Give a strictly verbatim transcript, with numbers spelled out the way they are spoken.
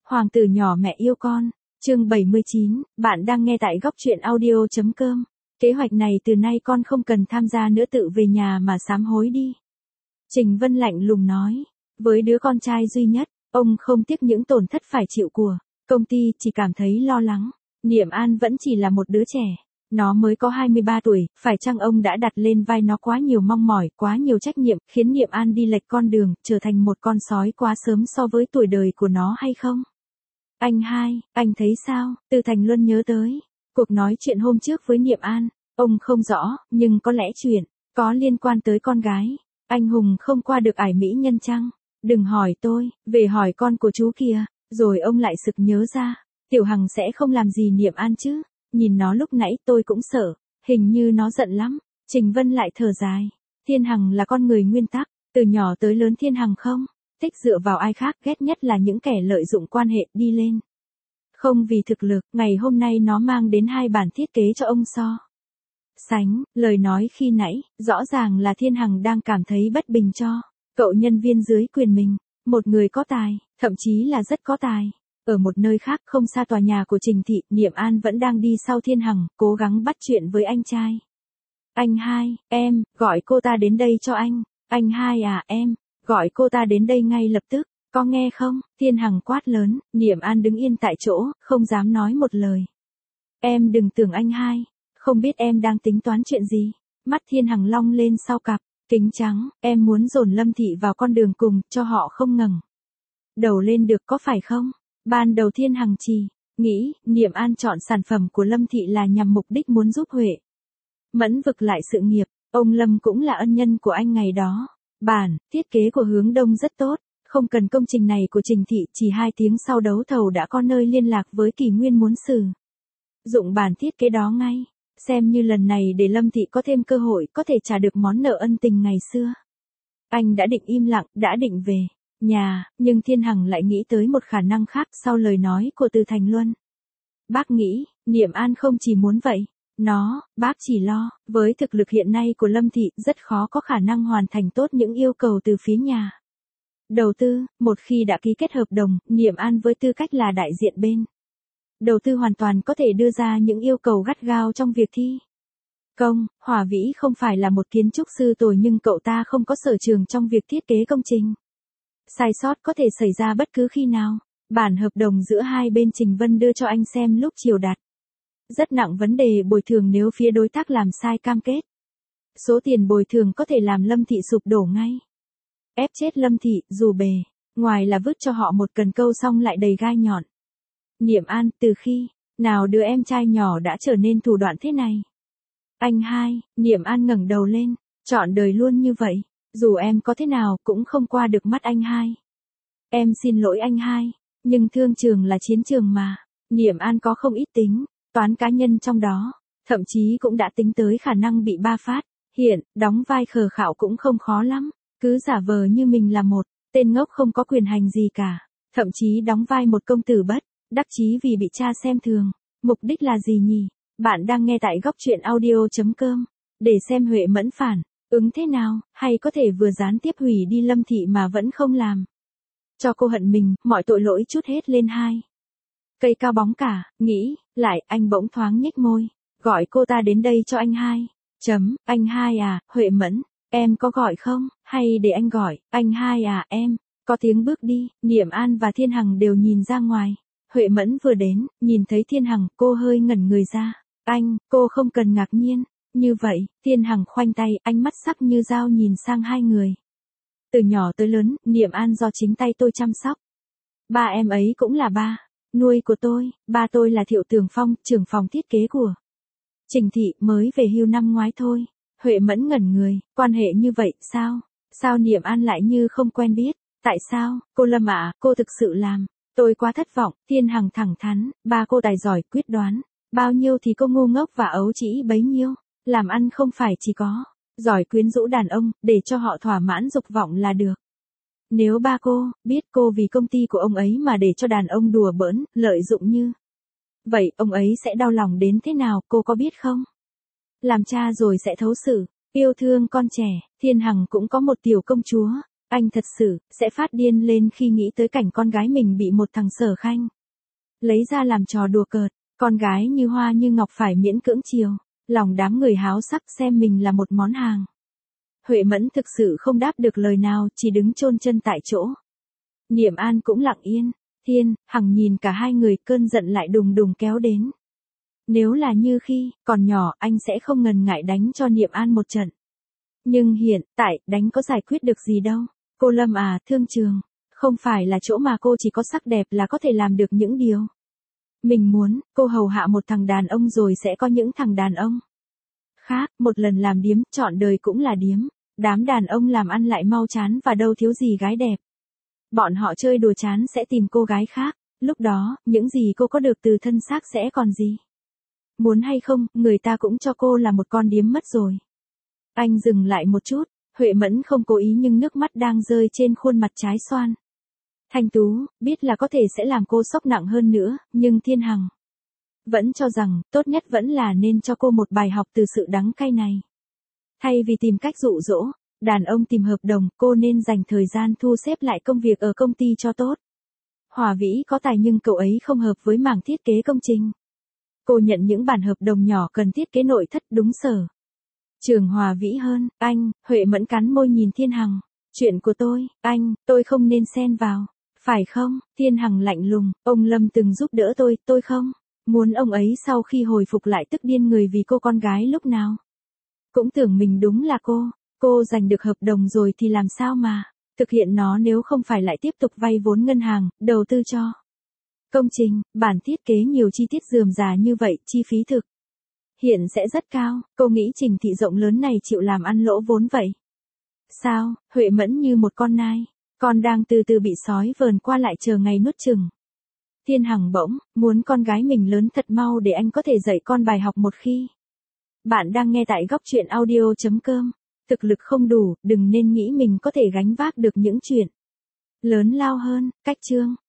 Hoàng tử nhỏ mẹ yêu con, chương bảy mươi chín, bạn đang nghe tại góc truyện audio.com. Kế hoạch này từ nay con không cần tham gia nữa, tự về nhà mà sám hối đi. Trình Vân lạnh lùng nói, với đứa con trai duy nhất, ông không tiếc những tổn thất phải chịu của công ty, chỉ cảm thấy lo lắng. Niệm An vẫn chỉ là một đứa trẻ. Nó mới có hai mươi ba tuổi, phải chăng ông đã đặt lên vai nó quá nhiều mong mỏi, quá nhiều trách nhiệm, khiến Niệm An đi lệch con đường, trở thành một con sói quá sớm so với tuổi đời của nó hay không? Anh hai, anh thấy sao? Từ Thành Luân nhớ tới cuộc nói chuyện hôm trước với Niệm An, ông không rõ, nhưng có lẽ chuyện có liên quan tới con gái. Anh hùng không qua được ải mỹ nhân chăng? Đừng hỏi tôi, về hỏi con của chú kìa. Rồi ông lại sực nhớ ra, Tiểu Hằng sẽ không làm gì Niệm An chứ? Nhìn nó lúc nãy tôi cũng sợ, hình như nó giận lắm. Trình Vân lại thở dài. Thiên Hằng là con người nguyên tắc, từ nhỏ tới lớn Thiên Hằng không thích dựa vào ai khác, ghét nhất là những kẻ lợi dụng quan hệ đi lên. Không vì thực lực, ngày hôm nay nó mang đến hai bản thiết kế cho ông so sánh. Lời nói khi nãy, rõ ràng là Thiên Hằng đang cảm thấy bất bình cho cậu nhân viên dưới quyền mình, một người có tài, thậm chí là rất có tài. Ở một nơi khác không xa tòa nhà của Trình Thị, Niệm An vẫn đang đi sau Thiên Hằng, cố gắng bắt chuyện với anh trai. Anh hai, em, gọi cô ta đến đây cho anh. Anh hai à, em, gọi cô ta đến đây ngay lập tức, có nghe không? Thiên Hằng quát lớn. Niệm An đứng yên tại chỗ, không dám nói một lời. Em đừng tưởng anh hai không biết em đang tính toán chuyện gì. Mắt Thiên Hằng long lên sau cặp kính trắng, em muốn dồn Lâm Thị vào con đường cùng, cho họ không ngẩng đầu lên được, có phải không? Ban đầu Thiên Hằng chỉ nghĩ, Niệm An chọn sản phẩm của Lâm Thị là nhằm mục đích muốn giúp Huệ Mẫn vực lại sự nghiệp. Ông Lâm cũng là ân nhân của anh ngày đó. Bản thiết kế của Hướng Đông rất tốt, không cần công trình này của Trình Thị, chỉ hai tiếng sau đấu thầu đã có nơi liên lạc với Kỳ Nguyên muốn sử dụng bản thiết kế đó ngay. Xem như lần này để Lâm Thị có thêm cơ hội có thể trả được món nợ ân tình ngày xưa. Anh đã định im lặng, đã định về nhà, nhưng Thiên Hằng lại nghĩ tới một khả năng khác sau lời nói của Từ Thành Luân. Bác nghĩ, Niệm An không chỉ muốn vậy. Nó, bác chỉ lo, với thực lực hiện nay của Lâm Thị, rất khó có khả năng hoàn thành tốt những yêu cầu từ phía nhà đầu tư. Một khi đã ký kết hợp đồng, Niệm An với tư cách là đại diện bên đầu tư hoàn toàn có thể đưa ra những yêu cầu gắt gao trong việc thi công. Hòa Vĩ không phải là một kiến trúc sư tồi, nhưng cậu ta không có sở trường trong việc thiết kế công trình. Sai sót có thể xảy ra bất cứ khi nào. Bản hợp đồng giữa hai bên Trình Vân đưa cho anh xem lúc chiều đặt rất nặng vấn đề bồi thường nếu phía đối tác làm sai cam kết. Số tiền bồi thường có thể làm Lâm Thị sụp đổ ngay. Ép chết Lâm Thị, dù bề ngoài là vứt cho họ một cần câu xong lại đầy gai nhọn. Niệm An, từ khi nào đứa em trai nhỏ đã trở nên thủ đoạn thế này? Anh hai, Niệm An ngẩng đầu lên, trọn đời luôn như vậy, dù em có thế nào cũng không qua được mắt anh hai. Em xin lỗi anh hai, nhưng thương trường là chiến trường mà. Niệm An có không ít tính toán cá nhân trong đó, thậm chí cũng đã tính tới khả năng bị ba phát hiện, đóng vai khờ khạo cũng không khó lắm, cứ giả vờ như mình là một tên ngốc không có quyền hành gì cả, thậm chí đóng vai một công tử bất đắc chí vì bị cha xem thường. Mục đích là gì nhỉ? Bạn đang nghe tại góc truyện audio.com. Để xem Huệ Mẫn phản ứng thế nào, hay có thể vừa gián tiếp hủy đi Lâm Thị mà vẫn không làm cho cô hận mình, mọi tội lỗi trút hết lên hai cây cao bóng cả. Nghĩ lại, anh bỗng thoáng nhếch môi, gọi cô ta đến đây cho anh hai. Chấm, anh hai à, Huệ Mẫn, em có gọi không, hay để anh gọi? Anh hai à, em. Có tiếng bước đi, Niệm An và Thiên Hằng đều nhìn ra ngoài. Huệ Mẫn vừa đến, nhìn thấy Thiên Hằng, cô hơi ngẩn người ra. Anh, cô không cần ngạc nhiên như vậy. Thiên Hằng khoanh tay, ánh mắt sắc như dao nhìn sang hai người. Từ nhỏ tới lớn, Niệm An do chính tay tôi chăm sóc. Ba em ấy cũng là ba nuôi của tôi. Ba tôi là Thiệu Tường Phong, trưởng phòng thiết kế của Trình Thị, mới về hưu năm ngoái thôi. Huệ Mẫn ngẩn người, quan hệ như vậy, sao? Sao Niệm An lại như không quen biết? Tại sao, cô Lâm ạ, cô thực sự làm tôi quá thất vọng. Thiên Hằng thẳng thắn, ba cô tài giỏi, quyết đoán. Bao nhiêu thì cô ngu ngốc và ấu trĩ bấy nhiêu. Làm ăn không phải chỉ có giỏi quyến rũ đàn ông, để cho họ thỏa mãn dục vọng là được. Nếu ba cô biết cô vì công ty của ông ấy mà để cho đàn ông đùa bỡn, lợi dụng như vậy, ông ấy sẽ đau lòng đến thế nào, cô có biết không? Làm cha rồi sẽ thấu xử, yêu thương con trẻ. Thiên Hằng cũng có một tiểu công chúa, Anh thật sự, sẽ phát điên lên khi nghĩ tới cảnh con gái mình bị một thằng Sở Khanh lấy ra làm trò đùa cợt, con gái như hoa như ngọc phải miễn cưỡng chiều, lòng đám người háo sắc xem mình là một món hàng. Huệ Mẫn thực sự không đáp được lời nào, chỉ đứng chôn chân tại chỗ. Niệm An cũng lặng yên, Thiên, Hằng nhìn cả hai người, cơn giận lại đùng đùng kéo đến. Nếu là như khi còn nhỏ, anh sẽ không ngần ngại đánh cho Niệm An một trận. Nhưng hiện tại, đánh có giải quyết được gì đâu. Cô Lâm à, thương trường, không phải là chỗ mà cô chỉ có sắc đẹp là có thể làm được những điều mình muốn. Cô hầu hạ một thằng đàn ông rồi sẽ có những thằng đàn ông khác, một lần làm điếm, trọn đời cũng là điếm. Đám đàn ông làm ăn lại mau chán và đâu thiếu gì gái đẹp. Bọn họ chơi đùa chán sẽ tìm cô gái khác, lúc đó, những gì cô có được từ thân xác sẽ còn gì. Muốn hay không, người ta cũng cho cô là một con điếm mất rồi. Anh dừng lại một chút, Huệ Mẫn không cố ý nhưng nước mắt đang rơi trên khuôn mặt trái xoan. Thanh tú, biết là có thể sẽ làm cô sốc nặng hơn nữa, nhưng Thiên Hằng vẫn cho rằng, tốt nhất vẫn là nên cho cô một bài học từ sự đắng cay này. Thay vì tìm cách dụ dỗ, đàn ông tìm hợp đồng, cô nên dành thời gian thu xếp lại công việc ở công ty cho tốt. Hòa Vĩ có tài nhưng cậu ấy không hợp với mảng thiết kế công trình. Cô nhận những bản hợp đồng nhỏ cần thiết kế nội thất đúng sở Trường Hòa Vĩ hơn. Anh, Huệ Mẫn cắn môi nhìn Thiên Hằng. Chuyện của tôi, anh, tôi không nên xen vào. Phải không? Thiên Hằng lạnh lùng, ông Lâm từng giúp đỡ tôi, tôi không muốn ông ấy sau khi hồi phục lại tức điên người vì cô con gái lúc nào cũng tưởng mình đúng là cô. Cô giành được hợp đồng rồi thì làm sao mà thực hiện nó nếu không phải lại tiếp tục vay vốn ngân hàng, đầu tư cho công trình, bản thiết kế nhiều chi tiết rườm rà như vậy, chi phí thực hiện sẽ rất cao. Cô nghĩ Trình Thị rộng lớn này chịu làm ăn lỗ vốn vậy sao? Huệ Mẫn như một con nai con đang từ từ bị sói vờn qua lại chờ ngày nuốt chửng. Thiên Hằng bỗng muốn con gái mình lớn thật mau để anh có thể dạy con bài học một khi. Bạn đang nghe tại góc truyện audio chấm com. Thực lực không đủ, đừng nên nghĩ mình có thể gánh vác được những chuyện lớn lao hơn. Cách chương